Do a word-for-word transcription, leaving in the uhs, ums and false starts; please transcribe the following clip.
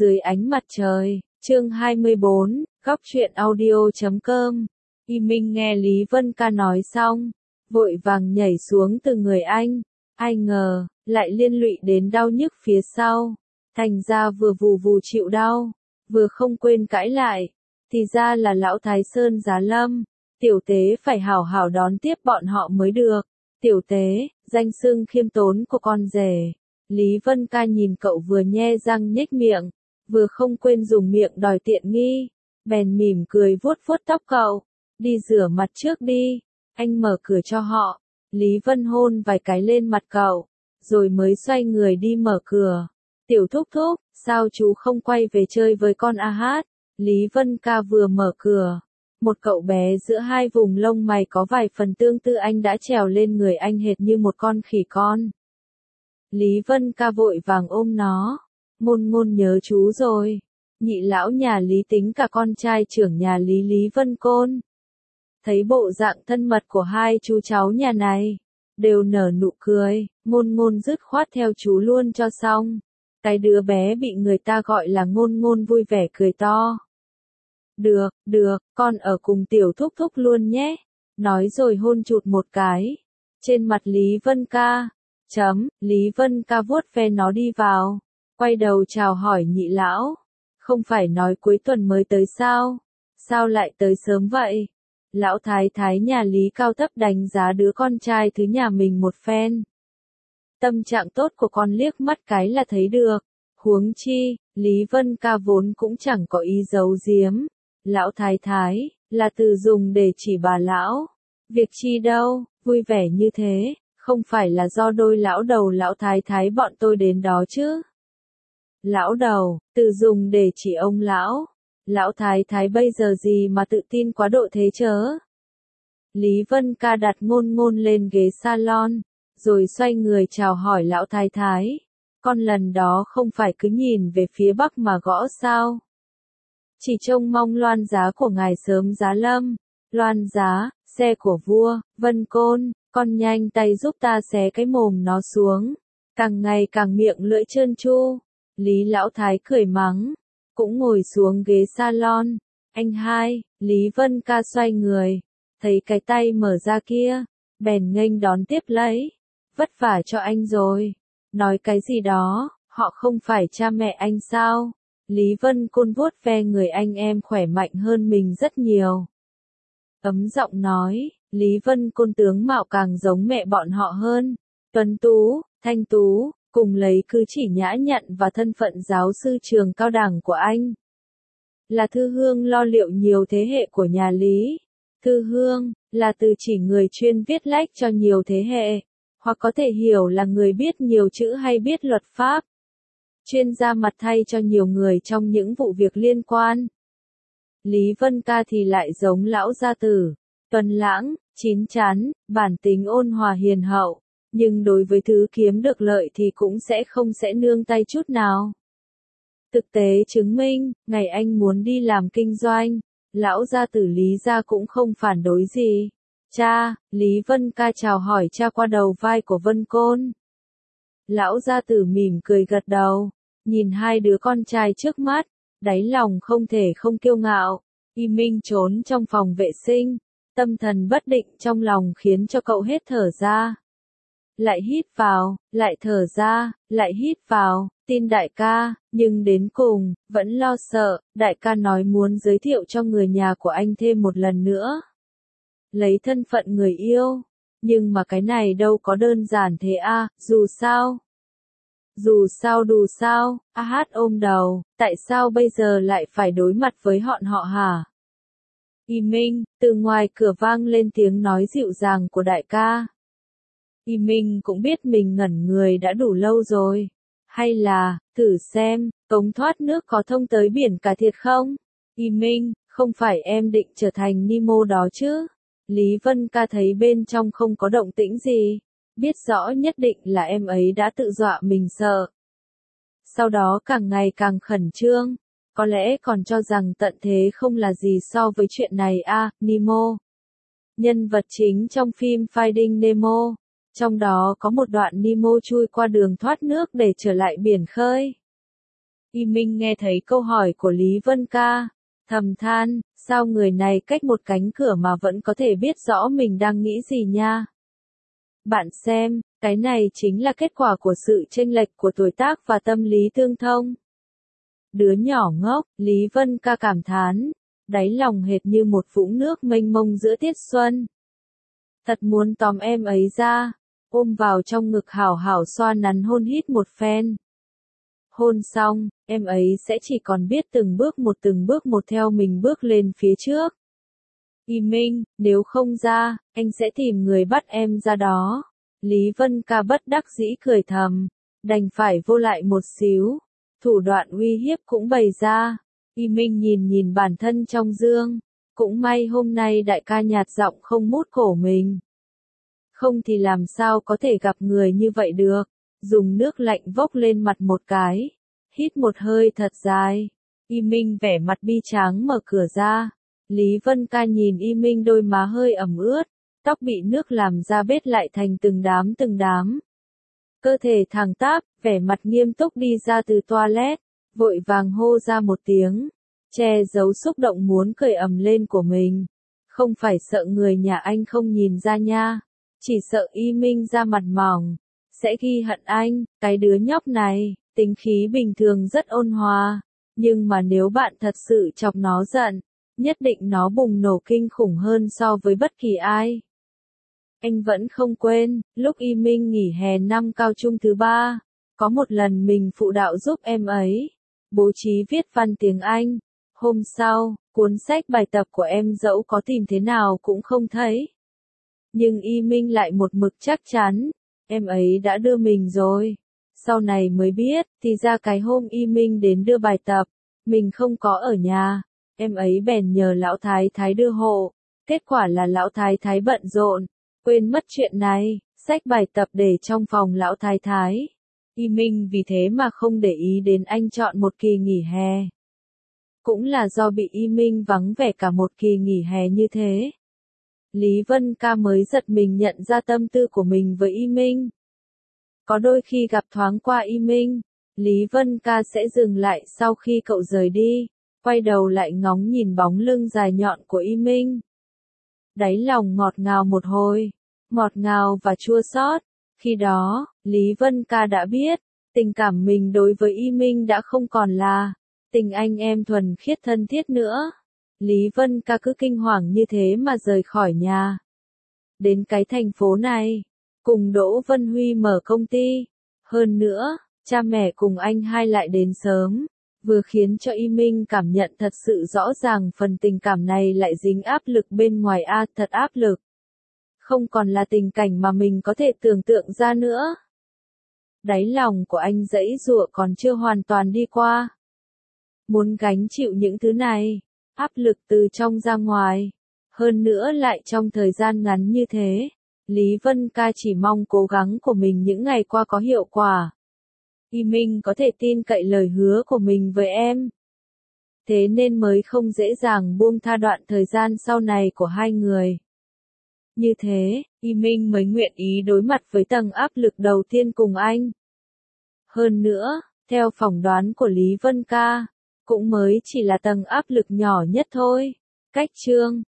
dưới ánh mặt trời, chương hai mươi bốn, góc truyện audio chấm com. Y Minh nghe Lý Vân Ca nói xong, vội vàng nhảy xuống từ người anh, ai ngờ, lại liên lụy đến đau nhức phía sau, thành ra vừa vù vù chịu đau, vừa không quên cãi lại, thì ra là lão Thái Sơn Giá Lâm, tiểu tế phải hảo hảo đón tiếp bọn họ mới được, tiểu tế, danh xưng khiêm tốn của con rể. Lý Vân Ca nhìn cậu vừa nhe răng nhếch miệng, vừa không quên dùng miệng đòi tiện nghi, bèn mỉm cười vuốt vuốt tóc cậu, đi rửa mặt trước đi, anh mở cửa cho họ. Lý Vân hôn vài cái lên mặt cậu, rồi mới xoay người đi mở cửa. Tiểu thúc thúc, sao chú không quay về chơi với con a hát? Lý Vân Ca vừa mở cửa, một cậu bé giữa hai vùng lông mày có vài phần tương tự anh đã trèo lên người anh hệt như một con khỉ con. Lý Vân Ca vội vàng ôm nó, ngôn ngôn nhớ chú rồi. Nhị lão nhà Lý tính cả con trai trưởng nhà Lý Lý Vân Côn. Thấy bộ dạng thân mật của hai chú cháu nhà này, đều nở nụ cười, ngôn ngôn dứt khoát theo chú luôn cho xong. Cái đứa bé bị người ta gọi là ngôn ngôn vui vẻ cười to. Được, được, con ở cùng tiểu thúc thúc luôn nhé. Nói rồi hôn chụt một cái. Trên mặt Lý Vân Ca. Chấm, Lý Vân Ca vuốt ve nó đi vào. Quay đầu chào hỏi nhị lão. Không phải nói cuối tuần mới tới sao? Sao lại tới sớm vậy? Lão thái thái nhà Lý cao thấp đánh giá đứa con trai thứ nhà mình một phen. Tâm trạng tốt của con liếc mắt cái là thấy được. Huống chi, Lý Vân Ca vốn cũng chẳng có ý giấu giếm. Lão thái thái, là từ dùng để chỉ bà lão. Việc chi đâu, vui vẻ như thế, không phải là do đôi lão đầu lão thái thái bọn tôi đến đó chứ. Lão đầu, từ dùng để chỉ ông lão. Lão thái thái bây giờ gì mà tự tin quá độ thế chớ. Lý Vân Ca đặt ngôn ngôn lên ghế salon, rồi xoay người chào hỏi lão thái thái. Con lần đó không phải cứ nhìn về phía bắc mà gõ sao. Chỉ trông mong loan giá của ngài sớm giá lâm. Loan giá, xe của vua, Vân Côn, con nhanh tay giúp ta xé cái mồm nó xuống. Càng ngày càng miệng lưỡi trơn tru. Lý lão thái cười mắng, cũng ngồi xuống ghế salon. Anh hai, Lý Vân Ca xoay người, thấy cái tay mở ra kia, bèn nghênh đón tiếp lấy. Vất vả cho anh rồi. Nói cái gì đó, họ không phải cha mẹ anh sao? Lý Vân Côn vuốt ve người anh em khỏe mạnh hơn mình rất nhiều. Ấm giọng nói, Lý Vân Côn tướng mạo càng giống mẹ bọn họ hơn. Tuấn tú, thanh tú, cùng lấy cử chỉ nhã nhặn và thân phận giáo sư trường cao đẳng của anh. Là thư hương lo liệu nhiều thế hệ của nhà Lý. Thư hương, là từ chỉ người chuyên viết lách cho nhiều thế hệ, hoặc có thể hiểu là người biết nhiều chữ hay biết luật pháp. Chuyên ra mặt thay cho nhiều người trong những vụ việc liên quan. Lý Vân Ca thì lại giống lão gia tử, tuấn lãng, chín chắn, bản tính ôn hòa hiền hậu, nhưng đối với thứ kiếm được lợi thì cũng sẽ không sẽ nương tay chút nào. Thực tế chứng minh, ngày anh muốn đi làm kinh doanh, lão gia tử Lý gia cũng không phản đối gì. Cha, Lý Vân Ca chào hỏi cha qua đầu vai của Vân Côn. Lão gia tử mỉm cười gật đầu, nhìn hai đứa con trai trước mắt, đáy lòng không thể không kiêu ngạo. Y Minh trốn trong phòng vệ sinh, tâm thần bất định trong lòng khiến cho cậu hết thở ra. Lại hít vào, lại thở ra, lại hít vào, tin đại ca, nhưng đến cùng, vẫn lo sợ, đại ca nói muốn giới thiệu cho người nhà của anh thêm một lần nữa. Lấy thân phận người yêu, nhưng mà cái này đâu có đơn giản thế à, dù sao. Dù sao đủ sao, a hát ôm đầu, tại sao bây giờ lại phải đối mặt với bọn họ hả? Y Minh, từ ngoài cửa vang lên tiếng nói dịu dàng của đại ca. Y Minh cũng biết mình ngẩn người đã đủ lâu rồi. Hay là, thử xem, cống thoát nước có thông tới biển cả thiệt không? Y Minh, không phải em định trở thành Nemo đó chứ? Lý Vân Ca thấy bên trong không có động tĩnh gì. Biết rõ nhất định là em ấy đã tự dọa mình sợ. Sau đó càng ngày càng khẩn trương, có lẽ còn cho rằng tận thế không là gì so với chuyện này à, Nemo. Nhân vật chính trong phim Finding Nemo, trong đó có một đoạn Nemo chui qua đường thoát nước để trở lại biển khơi. Y Minh nghe thấy câu hỏi của Lý Vân Ca, thầm than, sao người này cách một cánh cửa mà vẫn có thể biết rõ mình đang nghĩ gì nha. Bạn xem, cái này chính là kết quả của sự chênh lệch của tuổi tác và tâm lý tương thông. Đứa nhỏ ngốc, Lý Vân Ca cảm thán, đáy lòng hệt như một vũng nước mênh mông giữa tiết xuân. Thật muốn tóm em ấy ra, ôm vào trong ngực hảo hảo xoa nắn hôn hít một phen. Hôn xong, em ấy sẽ chỉ còn biết từng bước một từng bước một theo mình bước lên phía trước. Y Minh, nếu không ra, anh sẽ tìm người bắt em ra đó. Lý Vân Ca bất đắc dĩ cười thầm, đành phải vô lại một xíu. Thủ đoạn uy hiếp cũng bày ra. Y Minh nhìn nhìn bản thân trong gương, cũng may hôm nay đại ca nhạt giọng không mút cổ mình. Không thì làm sao có thể gặp người như vậy được. Dùng nước lạnh vốc lên mặt một cái, hít một hơi thật dài. Y Minh vẻ mặt bi tráng mở cửa ra. Lý Vân Ca nhìn Y Minh đôi má hơi ẩm ướt, tóc bị nước làm ra bết lại thành từng đám từng đám. Cơ thể thẳng tắp, vẻ mặt nghiêm túc đi ra từ toilet, vội vàng hô ra một tiếng, che giấu xúc động muốn cười ầm lên của mình. Không phải sợ người nhà anh không nhìn ra nha, chỉ sợ Y Minh ra mặt mỏng, sẽ ghi hận anh. Cái đứa nhóc này, tính khí bình thường rất ôn hòa, nhưng mà nếu bạn thật sự chọc nó giận, nhất định nó bùng nổ kinh khủng hơn so với bất kỳ ai. Anh vẫn không quên, lúc Y Minh nghỉ hè năm cao trung thứ ba, có một lần mình phụ đạo giúp em ấy, bố trí viết văn tiếng Anh. Hôm sau, cuốn sách bài tập của em dẫu có tìm thế nào cũng không thấy. Nhưng Y Minh lại một mực chắc chắn, em ấy đã đưa mình rồi. Sau này mới biết, thì ra cái hôm Y Minh đến đưa bài tập, mình không có ở nhà, em ấy bèn nhờ lão thái thái đưa hộ. Kết quả là lão thái thái bận rộn, quên mất chuyện này, sách bài tập để trong phòng lão thái thái. Y Minh vì thế mà không để ý đến anh chọn một kỳ nghỉ hè. Cũng là do bị Y Minh vắng vẻ cả một kỳ nghỉ hè như thế. Lý Vân Ca mới giật mình nhận ra tâm tư của mình với Y Minh. Có đôi khi gặp thoáng qua Y Minh, Lý Vân Ca sẽ dừng lại sau khi cậu rời đi, quay đầu lại ngóng nhìn bóng lưng dài nhọn của Y Minh. Đáy lòng ngọt ngào một hồi, ngọt ngào và chua xót. Khi đó, Lý Vân Ca đã biết, tình cảm mình đối với Y Minh đã không còn là tình anh em thuần khiết thân thiết nữa. Lý Vân Ca cứ kinh hoàng như thế mà rời khỏi nhà. Đến cái thành phố này, cùng Đỗ Vân Huy mở công ty. Hơn nữa, cha mẹ cùng anh hai lại đến sớm, vừa khiến cho Y Minh cảm nhận thật sự rõ ràng phần tình cảm này lại dính áp lực bên ngoài a, thật áp lực. Không còn là tình cảnh mà mình có thể tưởng tượng ra nữa. Đáy lòng của anh giãy giụa còn chưa hoàn toàn đi qua. Muốn gánh chịu những thứ này, áp lực từ trong ra ngoài, hơn nữa lại trong thời gian ngắn như thế. Lý Vân Ca chỉ mong cố gắng của mình những ngày qua có hiệu quả. Y Minh có thể tin cậy lời hứa của mình với em. Thế nên mới không dễ dàng buông tha đoạn thời gian sau này của hai người. Như thế, Y Minh mới nguyện ý đối mặt với tầng áp lực đầu tiên cùng anh. Hơn nữa, theo phỏng đoán của Lý Vân Ca, cũng mới chỉ là tầng áp lực nhỏ nhất thôi. Cách chương